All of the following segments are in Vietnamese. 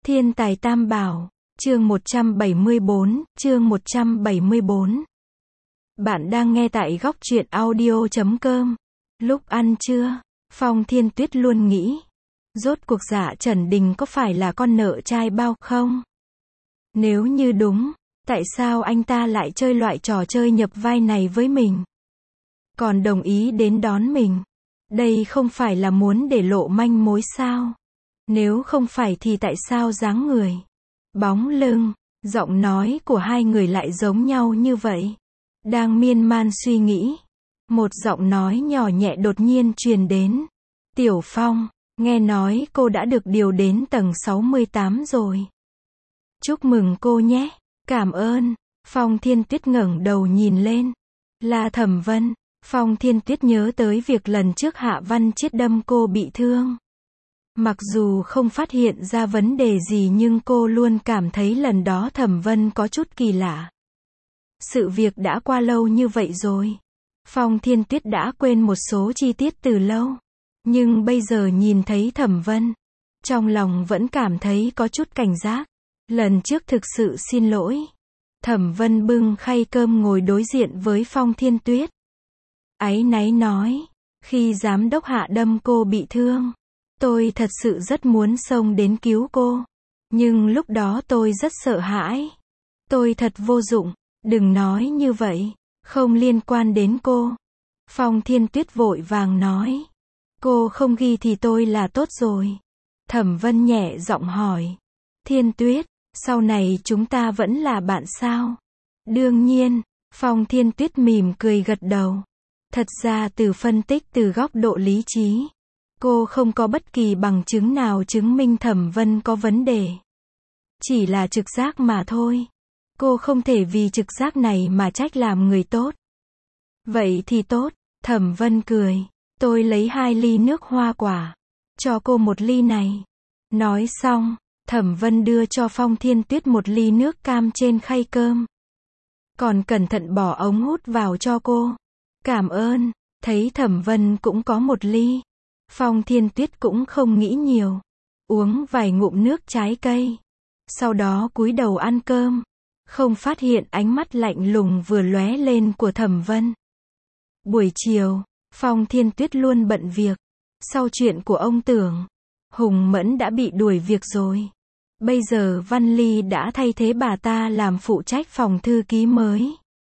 Thiên tài tam bảo, chương 174, chương 174. Bạn đang nghe tại góc truyện audio.com. Lúc ăn trưa, Phong Thiên Tuyết luôn nghĩ, rốt cuộc Dạ Trần Đình có phải là con nợ trai bao không? Nếu như đúng, tại sao anh ta lại chơi loại trò chơi nhập vai này với mình? Còn đồng ý đến đón mình. Đây không phải là muốn để lộ manh mối sao? Nếu không phải thì tại sao dáng người, bóng lưng, giọng nói của hai người lại giống nhau như vậy? Đang miên man suy nghĩ, một giọng nói nhỏ nhẹ đột nhiên truyền đến. Tiểu Phong, nghe nói cô đã được điều đến tầng 68 rồi. Chúc mừng cô nhé. Cảm ơn. Phong Thiên Tuyết ngẩng đầu nhìn lên. Là Thẩm Vân. Phong Thiên Tuyết nhớ tới việc lần trước Hạ Văn Chiết đâm cô bị thương. Mặc dù không phát hiện ra vấn đề gì nhưng cô luôn cảm thấy lần đó Thẩm Vân có chút kỳ lạ. Sự việc đã qua lâu như vậy rồi. Phong Thiên Tuyết đã quên một số chi tiết từ lâu. Nhưng bây giờ nhìn thấy Thẩm Vân, trong lòng vẫn cảm thấy có chút cảnh giác. Lần trước thực sự xin lỗi. Thẩm Vân bưng khay cơm ngồi đối diện với Phong Thiên Tuyết. Áy náy nói, khi giám đốc Hạ đâm cô bị thương, tôi thật sự rất muốn xông đến cứu cô. Nhưng lúc đó tôi rất sợ hãi. Tôi thật vô dụng. Đừng nói như vậy. Không liên quan đến cô. Phong Thiên Tuyết vội vàng nói. Cô không ghi thì tôi là tốt rồi. Thẩm Vân nhẹ giọng hỏi. Thiên Tuyết, sau này chúng ta vẫn là bạn sao? Đương nhiên. Phong Thiên Tuyết mỉm cười gật đầu. Thật ra từ phân tích từ góc độ lý trí, cô không có bất kỳ bằng chứng nào chứng minh Thẩm Vân có vấn đề. Chỉ là trực giác mà thôi. Cô không thể vì trực giác này mà trách làm người tốt. Vậy thì tốt. Thẩm Vân cười. Tôi lấy 2 ly nước hoa quả. Cho cô 1 ly này. Nói xong, Thẩm Vân đưa cho Phong Thiên Tuyết 1 ly nước cam trên khay cơm. Còn cẩn thận bỏ ống hút vào cho cô. Cảm ơn. Thấy Thẩm Vân cũng có 1 ly. Phong Thiên Tuyết cũng không nghĩ nhiều. Uống vài ngụm nước trái cây. Sau đó cúi đầu ăn cơm. Không phát hiện ánh mắt lạnh lùng vừa lóe lên của Thẩm Vân. Buổi chiều, Phong Thiên Tuyết luôn bận việc. Sau chuyện của ông Tưởng, Hùng Mẫn đã bị đuổi việc rồi. Bây giờ Văn Ly đã thay thế bà ta làm phụ trách phòng thư ký mới.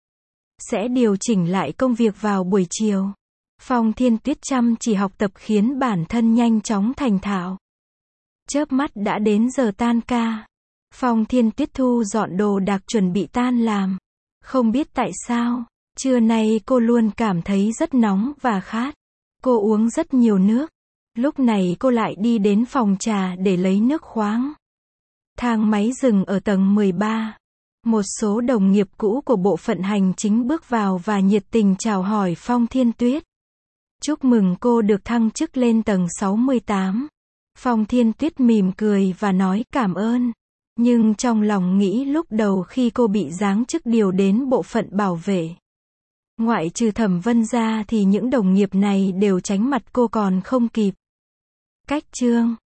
Sẽ điều chỉnh lại công việc vào buổi chiều. Phong Thiên Tuyết chăm chỉ học tập khiến bản thân nhanh chóng thành thạo. Chớp mắt đã đến giờ tan ca. Phong Thiên Tuyết thu dọn đồ đạc chuẩn bị tan làm. Không biết tại sao, trưa nay cô luôn cảm thấy rất nóng và khát. Cô uống rất nhiều nước. Lúc này cô lại đi đến phòng trà để lấy nước khoáng. Thang máy dừng ở tầng 13. Một số đồng nghiệp cũ của bộ phận hành chính bước vào và nhiệt tình chào hỏi Phong Thiên Tuyết. Chúc mừng cô được thăng chức lên tầng 68. Phong Thiên Tuyết mỉm cười và nói cảm ơn. Nhưng trong lòng nghĩ lúc đầu khi cô bị giáng chức điều đến bộ phận bảo vệ, ngoại trừ Thẩm Vân ra thì những đồng nghiệp này đều tránh mặt cô còn không kịp. Cách chương